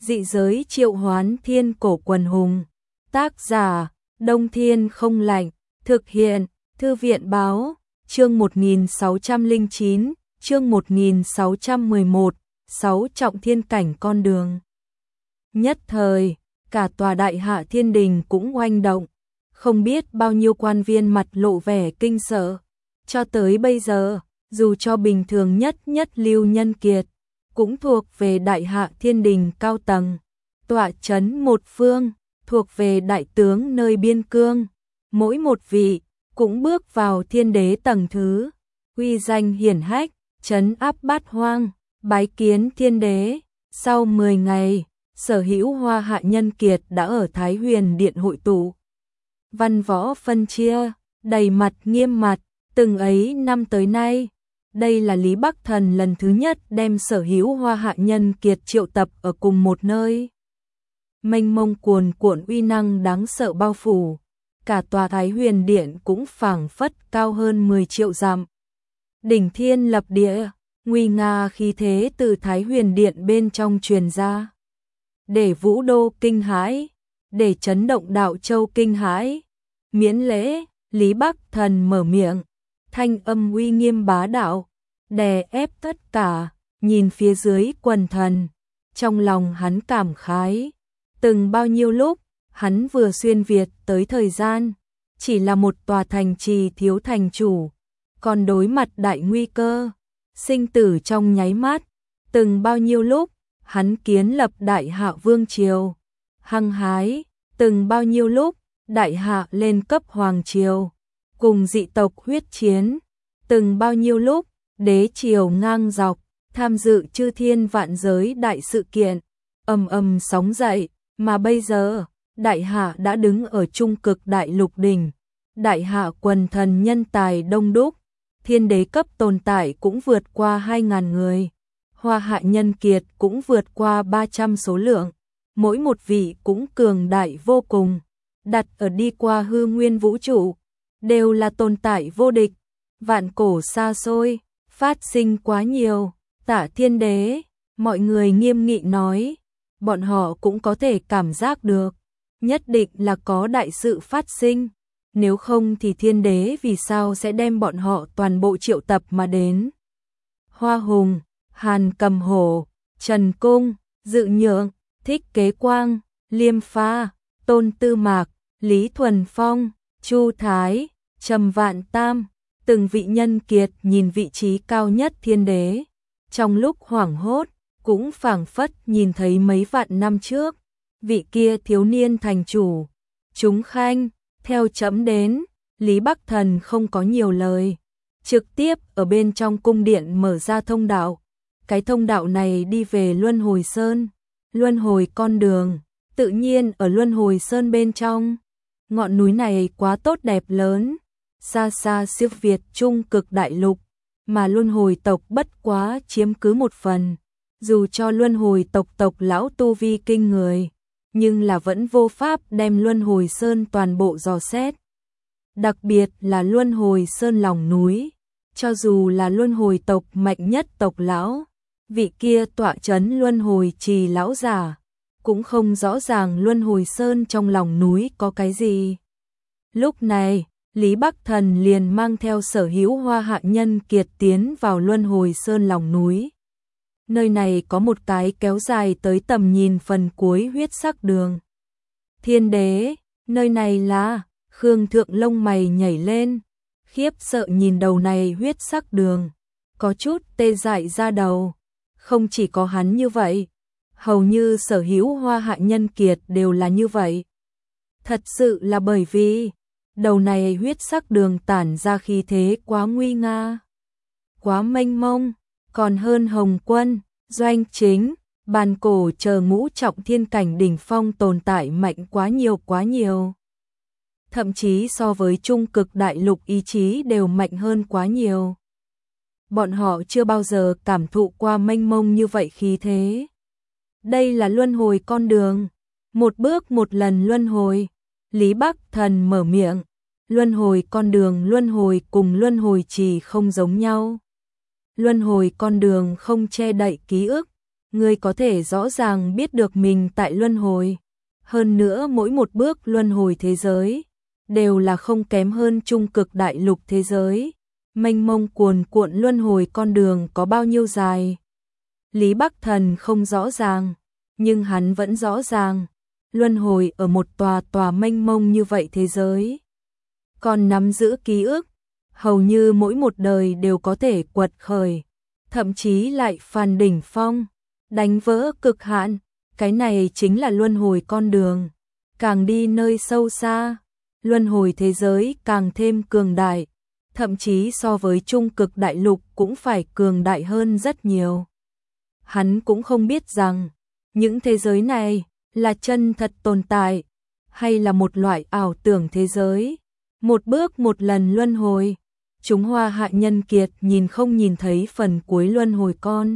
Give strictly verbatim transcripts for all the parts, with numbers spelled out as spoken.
Dị giới triệu hoán thiên cổ quần hùng. Tác giả, Đông Thiên không lạnh. Thực hiện, Thư viện báo, chương một nghìn sáu trăm lẻ chín, chương một nghìn sáu trăm mười một, sáu trọng thiên cảnh con đường. Nhất thời, cả tòa đại hạ thiên đình cũng oanh động, không biết bao nhiêu quan viên mặt lộ vẻ kinh sợ. Cho tới bây giờ, dù cho bình thường nhất nhất lưu nhân kiệt, cũng thuộc về đại hạ thiên đình cao tầng, tọa chấn một phương, thuộc về đại tướng nơi biên cương, mỗi một vị cũng bước vào thiên đế tầng thứ, uy danh hiển hách, trấn áp bát hoang, bái kiến thiên đế. Sau mười ngày, sở hữu hoa hạ nhân kiệt đã ở Thái Huyền Điện hội tụ. Văn võ phân chia, đầy mặt nghiêm mặt, từng ấy năm tới nay, đây là Lý Bắc Thần lần thứ nhất đem sở hữu hoa hạ nhân kiệt triệu tập ở cùng một nơi. Mênh mông cuồn cuộn uy năng đáng sợ bao phủ, cả tòa Thái Huyền Điện cũng phảng phất cao hơn mười triệu dặm. Đỉnh thiên lập địa, nguy nga khí thế từ Thái Huyền Điện bên trong truyền ra, để Vũ Đô kinh hãi, để chấn động Đạo Châu kinh hãi. Miễn lễ, Lý Bắc Thần mở miệng, thanh âm uy nghiêm bá đạo, đè ép tất cả, nhìn phía dưới quần thần, trong lòng hắn cảm khái. Từng bao nhiêu lúc, hắn vừa xuyên Việt tới thời gian, chỉ là một tòa thành trì thiếu thành chủ, còn đối mặt đại nguy cơ, sinh tử trong nháy mắt. Từng bao nhiêu lúc, hắn kiến lập đại hạ vương triều, hăng hái. Từng bao nhiêu lúc, đại hạ lên cấp hoàng triều, cùng dị tộc huyết chiến. Từng bao nhiêu lúc, đế triều ngang dọc, tham dự chư thiên vạn giới đại sự kiện, ầm ầm sóng dậy. Mà bây giờ, đại hạ đã đứng ở trung cực đại lục đỉnh, đại hạ quần thần nhân tài đông đúc, thiên đế cấp tồn tại cũng vượt qua hai nghìn người, hoa hạ nhân kiệt cũng vượt qua ba trăm số lượng, mỗi một vị cũng cường đại vô cùng, đặt ở đi qua hư nguyên vũ trụ, đều là tồn tại vô địch, vạn cổ xa xôi, phát sinh quá nhiều. Tả thiên đế, mọi người nghiêm nghị nói, bọn họ cũng có thể cảm giác được, nhất định là có đại sự phát sinh, nếu không thì thiên đế vì sao sẽ đem bọn họ toàn bộ triệu tập mà đến. Hoa Hùng, Hàn Cầm Hổ, Trần Cung, Dự Nhượng, Thích Kế Quang, Liêm Pha, Tôn Tư Mạc, Lý Thuần Phong, Chu Thái, Trầm Vạn Tam, từng vị nhân kiệt nhìn vị trí cao nhất thiên đế, trong lúc hoảng hốt, cũng phảng phất nhìn thấy mấy vạn năm trước, vị kia thiếu niên thành chủ. Chúng khanh, theo chấm đến, Lý Bắc Thần không có nhiều lời, trực tiếp ở bên trong cung điện mở ra thông đạo. Cái thông đạo này đi về Luân Hồi Sơn, Luân Hồi con đường, tự nhiên ở Luân Hồi Sơn bên trong. Ngọn núi này quá tốt đẹp lớn, xa xa siêu việt trung cực đại lục, mà Luân Hồi tộc bất quá chiếm cứ một phần. Dù cho Luân Hồi tộc tộc lão tu vi kinh người, nhưng là vẫn vô pháp đem Luân Hồi Sơn toàn bộ dò xét. Đặc biệt là Luân Hồi Sơn lòng núi, cho dù là Luân Hồi tộc mạnh nhất tộc lão, vị kia tọa chấn Luân Hồi trì lão giả, cũng không rõ ràng Luân Hồi Sơn trong lòng núi có cái gì. Lúc này, Lý Bắc Thần liền mang theo sở hữu hoa hạ nhân kiệt tiến vào Luân Hồi Sơn lòng núi. Nơi này có một cái kéo dài tới tầm nhìn phần cuối huyết sắc đường. Thiên đế, nơi này là, Khương Thượng lông mày nhảy lên, khiếp sợ nhìn đầu này huyết sắc đường, có chút tê dại ra đầu. Không chỉ có hắn như vậy, hầu như sở hữu hoa hạ nhân kiệt đều là như vậy. Thật sự là bởi vì, đầu này huyết sắc đường tản ra khí thế quá nguy nga, quá mênh mông. Còn hơn Hồng Quân, Doanh Chính, Bàn Cổ chờ ngũ trọng thiên cảnh đỉnh phong tồn tại mạnh quá nhiều quá nhiều. Thậm chí so với trung cực đại lục ý chí đều mạnh hơn quá nhiều. Bọn họ chưa bao giờ cảm thụ qua mênh mông như vậy khí thế. Đây là luân hồi con đường, một bước một lần luân hồi. Lý Bắc Thần mở miệng, luân hồi con đường luân hồi cùng luân hồi trì không giống nhau. Luân hồi con đường không che đậy ký ức, ngươi có thể rõ ràng biết được mình tại luân hồi. Hơn nữa mỗi một bước luân hồi thế giới đều là không kém hơn trung cực đại lục thế giới. Mênh mông cuồn cuộn luân hồi con đường có bao nhiêu dài? Lý Bắc Thần không rõ ràng, nhưng hắn vẫn rõ ràng, luân hồi ở một tòa tòa mênh mông như vậy thế giới. Còn nắm giữ ký ức, hầu như mỗi một đời đều có thể quật khởi, thậm chí lại phàn đỉnh phong, đánh vỡ cực hạn, cái này chính là luân hồi con đường. Càng đi nơi sâu xa, luân hồi thế giới càng thêm cường đại, thậm chí so với trung cực đại lục cũng phải cường đại hơn rất nhiều. Hắn cũng không biết rằng, những thế giới này là chân thật tồn tại, hay là một loại ảo tưởng thế giới. Một bước một lần luân hồi, chúng Hoa Hạ nhân kiệt nhìn không nhìn thấy phần cuối luân hồi con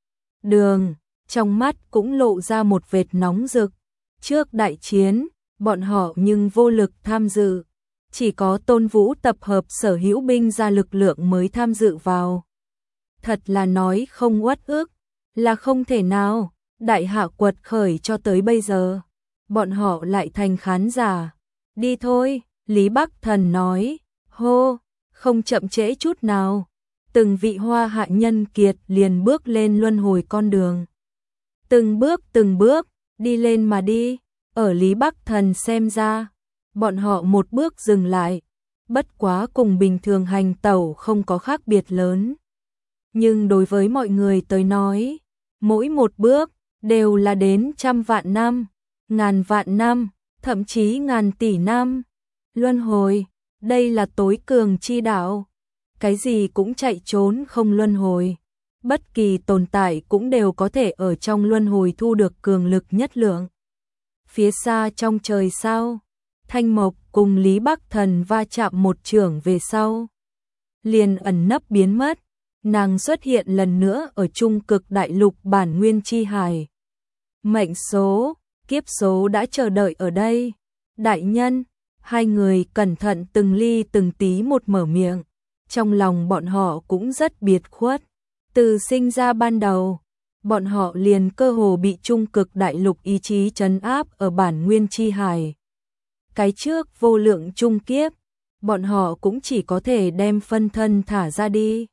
đường, trong mắt cũng lộ ra một vệt nóng rực. Trước đại chiến, bọn họ nhưng vô lực tham dự, chỉ có Tôn Vũ tập hợp sở hữu binh ra lực lượng mới tham dự vào. Thật là nói không uất ức, là không thể nào. Đại hạ quật khởi cho tới bây giờ, bọn họ lại thành khán giả. Đi thôi, Lý Bắc Thần nói, hô, không chậm trễ chút nào. Từng vị Hoa Hạ nhân kiệt liền bước lên luân hồi con đường. Từng bước từng bước, đi lên mà đi. Ở Lý Bắc Thần xem ra, bọn họ một bước dừng lại, bất quá cùng bình thường hành tẩu không có khác biệt lớn. Nhưng đối với mọi người tới nói, mỗi một bước đều là đến trăm vạn năm, ngàn vạn năm, thậm chí ngàn tỷ năm. Luân hồi, đây là tối cường chi đạo. Cái gì cũng chạy trốn không luân hồi. Bất kỳ tồn tại cũng đều có thể ở trong luân hồi thu được cường lực nhất lượng. Phía xa trong trời sao, Thanh Mộc cùng Lý Bắc Thần va chạm một chưởng về sau, liền ẩn nấp biến mất. Nàng xuất hiện lần nữa ở trung cực đại lục bản nguyên chi hải. Mệnh số, kiếp số đã chờ đợi ở đây. Đại nhân, hai người cẩn thận từng ly từng tí một mở miệng. Trong lòng bọn họ cũng rất biệt khuất. Từ sinh ra ban đầu, bọn họ liền cơ hồ bị trung cực đại lục ý chí trấn áp ở bản nguyên chi hải. Cái trước vô lượng trung kiếp, bọn họ cũng chỉ có thể đem phân thân thả ra đi.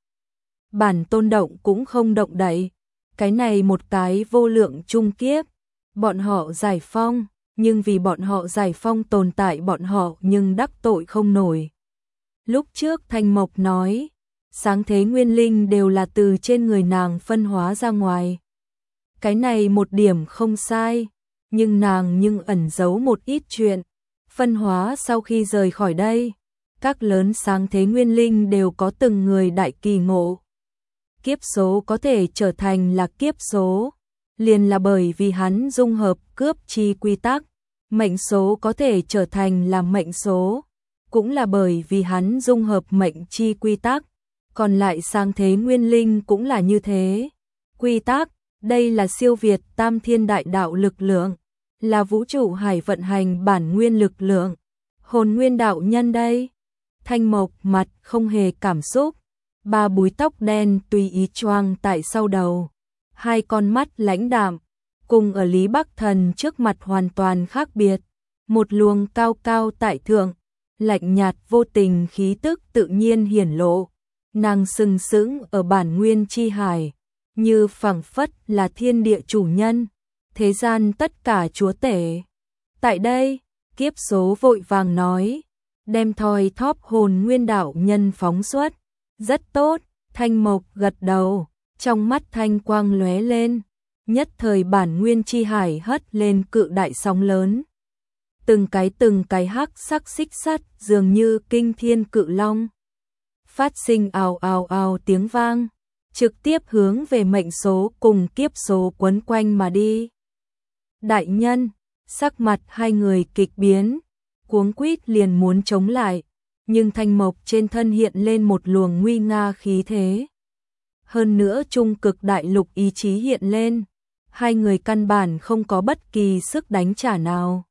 Bản tôn động cũng không động đậy. Cái này một cái vô lượng trung kiếp, bọn họ giải phong, nhưng vì bọn họ giải phong tồn tại bọn họ nhưng đắc tội không nổi. Lúc trước Thanh Mộc nói, sáng thế nguyên linh đều là từ trên người nàng phân hóa ra ngoài. Cái này một điểm không sai, nhưng nàng nhưng ẩn giấu một ít chuyện. Phân hóa sau khi rời khỏi đây, các lớn sáng thế nguyên linh đều có từng người đại kỳ ngộ. Kiếp số có thể trở thành là kiếp số, liền là bởi vì hắn dung hợp cướp chi quy tắc. Mệnh số có thể trở thành là mệnh số, cũng là bởi vì hắn dung hợp mệnh chi quy tắc. Còn lại sáng thế nguyên linh cũng là như thế. Quy tắc, đây là siêu việt tam thiên đại đạo lực lượng, là vũ trụ hải vận hành bản nguyên lực lượng. Hồn nguyên đạo nhân đây. Thanh Mộc mặt không hề cảm xúc, ba búi tóc đen tùy ý choàng tại sau đầu, hai con mắt lãnh đạm, cùng ở Lý Bắc Thần trước mặt hoàn toàn khác biệt. Một luồng cao cao tại thượng, lạnh nhạt vô tình khí tức tự nhiên hiển lộ. Nàng sừng sững ở bản nguyên chi hải, như phảng phất là thiên địa chủ nhân, thế gian tất cả chúa tể. Tại đây, kiếp số vội vàng nói, đem thoi thóp hồn nguyên đạo nhân phóng xuất. Rất tốt, Thanh Mộc gật đầu, trong mắt thanh quang lóe lên, nhất thời bản nguyên chi hải hất lên cự đại sóng lớn. Từng cái từng cái hắc sắc xích sắt dường như kinh thiên cự long. Phát sinh ào ào ào tiếng vang, trực tiếp hướng về mệnh số cùng kiếp số quấn quanh mà đi. Đại nhân, sắc mặt hai người kịch biến, cuống quýt liền muốn chống lại, nhưng Thanh Mộc trên thân hiện lên một luồng nguy nga khí thế. Hơn nữa trung cực đại lục ý chí hiện lên, hai người căn bản không có bất kỳ sức đánh trả nào.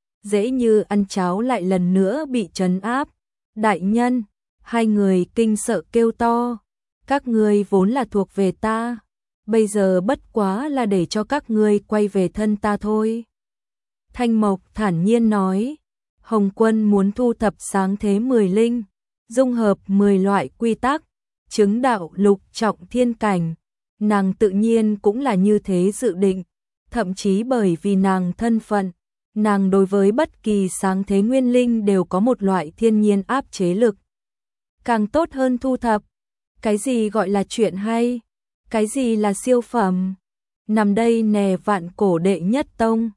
Dễ như ăn cháo lại lần nữa bị trấn áp. Đại nhân, hai người kinh sợ kêu to, các ngươi vốn là thuộc về ta, bây giờ bất quá là để cho các ngươi quay về thân ta thôi. Thanh Mộc thản nhiên nói, Hồng Quân muốn thu thập sáng thế mười linh, dung hợp mười loại quy tắc, chứng đạo lục trọng thiên cảnh, nàng tự nhiên cũng là như thế dự định, thậm chí bởi vì nàng thân phận, nàng đối với bất kỳ sáng thế nguyên linh đều có một loại thiên nhiên áp chế lực. Càng tốt hơn thu thập, cái gì gọi là chuyện hay, cái gì là siêu phẩm, nằm đây nè vạn cổ đệ nhất tông,